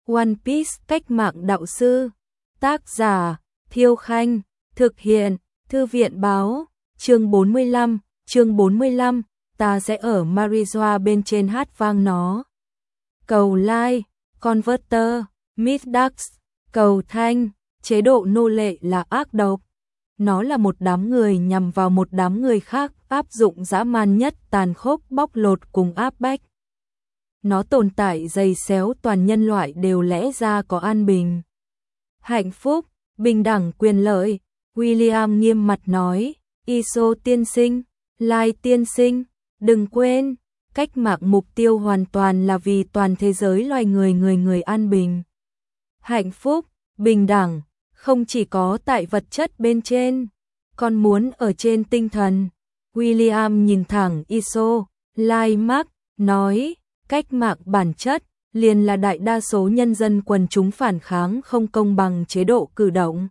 One Piece cách mạng đạo sư. Tác giả Thiêu Khanh. Thực hiện Thư viện Báo. Chương 45, ta sẽ ở Marijoa bên trên hát vang nó. Cầu like, Converter, Middax, cầu thanh, chế độ nô lệ là ác độc. Nó là một đám người nhằm vào một đám người khác, áp dụng dã man nhất, tàn khốc, bóc lột cùng áp bách. Nó tồn tại dày xéo toàn nhân loại đều lẽ ra có an bình, hạnh phúc, bình đẳng quyền lợi. William nghiêm mặt nói, Iso tiên sinh, Lai tiên sinh, đừng quên, cách mạng mục tiêu hoàn toàn là vì toàn thế giới loài người an bình, hạnh phúc, bình đẳng, không chỉ có tại vật chất bên trên, còn muốn ở trên tinh thần. William nhìn thẳng Iso, Lai mắt, nói, cách mạng bản chất liền là đại đa số nhân dân quần chúng phản kháng không công bằng chế độ cử động.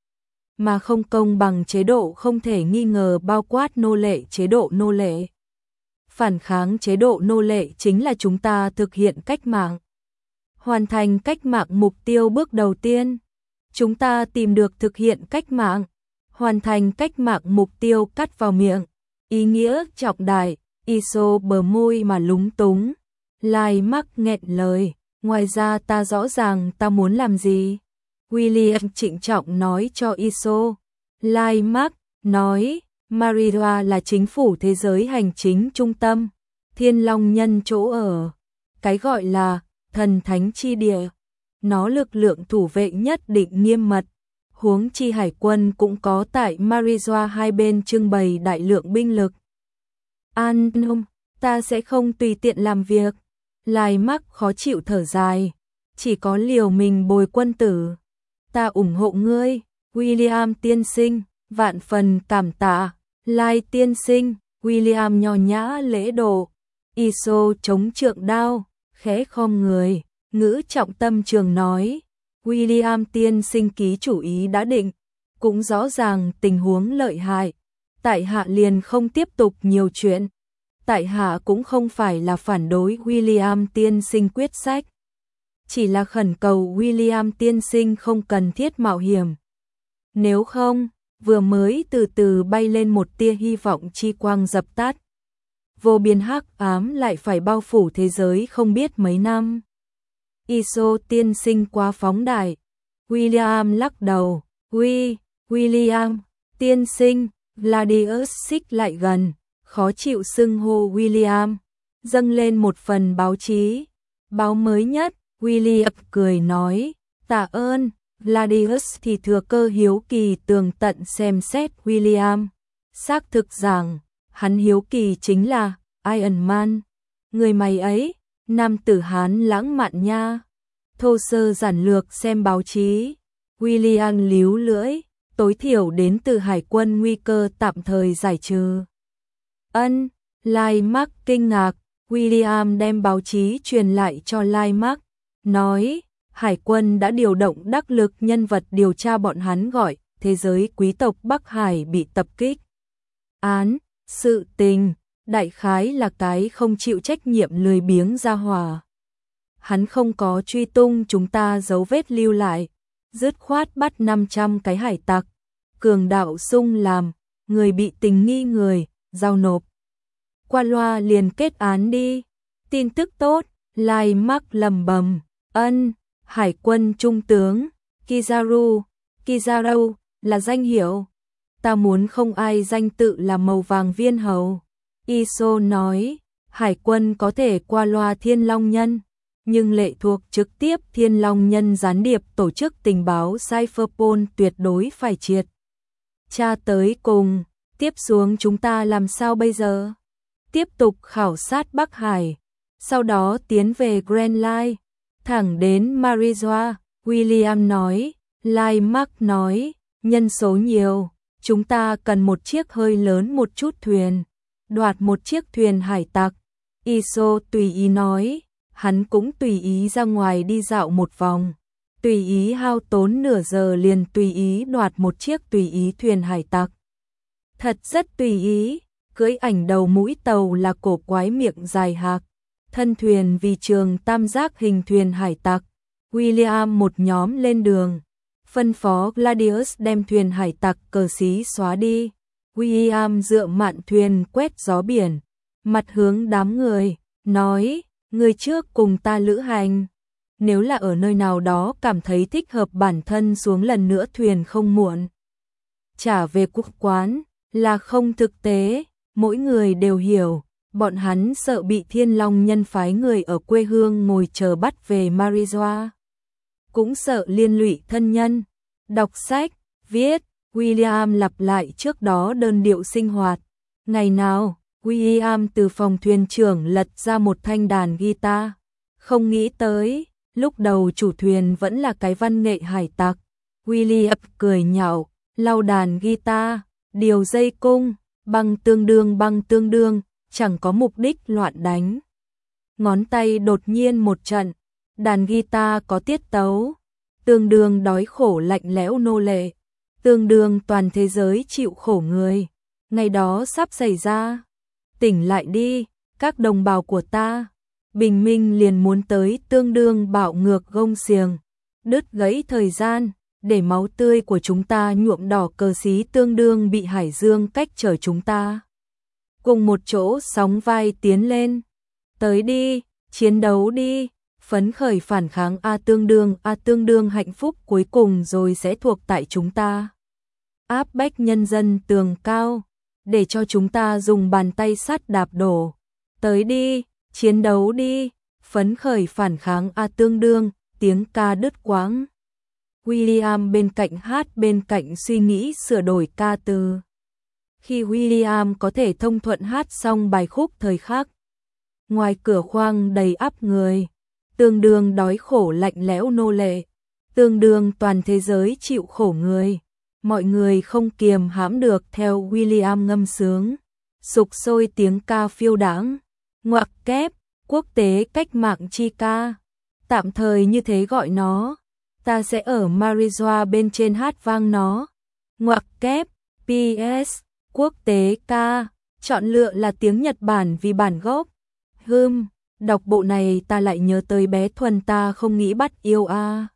Mà không công bằng chế độ không thể nghi ngờ bao quát nô lệ chế độ nô lệ. Phản kháng chế độ nô lệ chính là chúng ta thực hiện cách mạng. Hoàn thành cách mạng mục tiêu bước đầu tiên. Chúng ta tìm được thực hiện cách mạng. Hoàn thành cách mạng mục tiêu cắt vào miệng. Ý nghĩa trọng đại, Iso bờ môi mà lúng túng. Lai mắc nghẹn lời, ngoài ra ta rõ ràng ta muốn làm gì. William trịnh trọng nói cho Iso. Lai mắc nói, Marijoa là chính phủ thế giới hành chính trung tâm, Thiên Long nhân chỗ ở. Cái gọi là thần thánh chi địa, nó lực lượng thủ vệ nhất định nghiêm mật. Huống chi hải quân cũng có tại Marijoa hai bên trưng bày đại lượng binh lực. An tâm, ta sẽ không tùy tiện làm việc. Lai mắc khó chịu thở dài, chỉ có liều mình bồi quân tử. Ta ủng hộ ngươi, William tiên sinh, vạn phần cảm tạ. Lai tiên sinh, William nho nhã lễ độ. Iso chống trượng đao, khẽ khom người, ngữ trọng tâm trường nói, William tiên sinh ký chủ ý đã định, cũng rõ ràng tình huống lợi hại. Tại hạ liền không tiếp tục nhiều chuyện. Tại hạ cũng không phải là phản đối William tiên sinh quyết sách, chỉ là khẩn cầu William tiên sinh không cần thiết mạo hiểm. Nếu không, vừa mới từ từ bay lên một tia hy vọng chi quang dập tắt. Vô biên hắc ám lại phải bao phủ thế giới không biết mấy năm. Iso tiên sinh quá phóng đại. William lắc đầu. William tiên sinh. Gladius xích lại gần, khó chịu xưng hô William, dâng lên một phần báo chí. Báo mới nhất, William cười nói, tạ ơn. Gladius thì thừa cơ hiếu kỳ tường tận xem xét William. Xác thực rằng, hắn hiếu kỳ chính là Iron Man. Người mày ấy, nam tử Hán lãng mạn nha. Thô sơ giản lược xem báo chí. William líu lưỡi, tối thiểu đến từ hải quân nguy cơ tạm thời giải trừ. Ân, Lai Mark kinh ngạc, William đem báo chí truyền lại cho Lai Mark, nói, hải quân đã điều động đắc lực nhân vật điều tra bọn hắn gọi thế giới quý tộc Bắc Hải bị tập kích. Án, sự tình, đại khái là cái không chịu trách nhiệm lười biếng ra hỏa. Hắn không có truy tung chúng ta dấu vết lưu lại, dứt khoát bắt 500 cái hải tặc, cường đạo sung làm, người bị tình nghi người, giao nộp. Qua loa liền kết án đi. Tin tức tốt, Lai Mark lầm bầm, ân, hải quân trung tướng, Kizaru, là danh hiệu. Ta muốn không ai danh tự là màu vàng viên hầu. Iso nói, hải quân có thể qua loa Thiên Long nhân, nhưng lệ thuộc trực tiếp Thiên Long nhân gián điệp tổ chức tình báo Cypherpol tuyệt đối phải triệt tra tới cùng. Tiếp xuống chúng ta làm sao bây giờ? Tiếp tục khảo sát Bắc Hải, sau đó tiến về Grand Line, thẳng đến Marijoa. William nói, Lai Mark nói, nhân số nhiều, chúng ta cần một chiếc hơi lớn một chút thuyền, đoạt một chiếc thuyền hải tặc. Iso tùy ý nói, hắn cũng tùy ý ra ngoài đi dạo một vòng, tùy ý hao tốn nửa giờ liền tùy ý đoạt một chiếc tùy ý thuyền hải tặc. Thật rất tùy ý, cưỡi ảnh đầu mũi tàu là cổ quái miệng dài hạc, thân thuyền vì trường tam giác hình thuyền hải tặc, William một nhóm lên đường, phân phó Gladius đem thuyền hải tặc cờ xí xóa đi. William dựa mạn thuyền quét gió biển, mặt hướng đám người, nói, người trước cùng ta lữ hành. Nếu là ở nơi nào đó cảm thấy thích hợp bản thân xuống lần nữa thuyền không muộn. Trả về quốc quán là không thực tế, mỗi người đều hiểu, bọn hắn sợ bị Thiên Long nhân phái người ở quê hương ngồi chờ bắt về Marijoa. Cũng sợ liên lụy thân nhân. Đọc sách, viết, William lặp lại trước đó đơn điệu sinh hoạt. Ngày nào, William từ phòng thuyền trưởng lật ra một thanh đàn guitar. Không nghĩ tới, lúc đầu chủ thuyền vẫn là cái văn nghệ hải tặc. William cười nhạo, lau đàn guitar, điều dây cung, băng tương đương, chẳng có mục đích loạn đánh. Ngón tay đột nhiên một trận, đàn guitar có tiết tấu, tương đương đói khổ lạnh lẽo nô lệ, tương đương toàn thế giới chịu khổ người. Ngày đó sắp xảy ra, tỉnh lại đi, các đồng bào của ta. Bình minh liền muốn tới, tương đương bạo ngược gông xiềng, đứt gãy thời gian, để máu tươi của chúng ta nhuộm đỏ cờ xí, tương đương bị hải dương cách trở chúng ta. Cùng một chỗ sóng vai tiến lên. Tới đi, chiến đấu đi, phấn khởi phản kháng tương đương hạnh phúc cuối cùng rồi sẽ thuộc tại chúng ta. Áp bách nhân dân tường cao, để cho chúng ta dùng bàn tay sắt đạp đổ. Tới đi, chiến đấu đi, phấn khởi phản kháng tương đương, tiếng ca đứt quãng. William bên cạnh hát bên cạnh suy nghĩ sửa đổi ca từ. Khi William có thể thông thuận hát xong bài khúc thời khắc, ngoài cửa khoang đầy ắp người, tương đương đói khổ lạnh lẽo nô lệ, tương đương toàn thế giới chịu khổ người. Mọi người không kiềm hãm được theo William ngâm sướng, sục sôi tiếng ca phiêu đãng. Ngoặc kép, quốc tế cách mạng chi ca, tạm thời như thế gọi nó. Ta sẽ ở Marijoa bên trên hát vang nó. Ngoặc kép, PS, quốc tế ca, chọn lựa là tiếng Nhật Bản vì bản gốc. Đọc bộ này ta lại nhớ tới bé Thuần, ta không nghĩ bắt yêu a.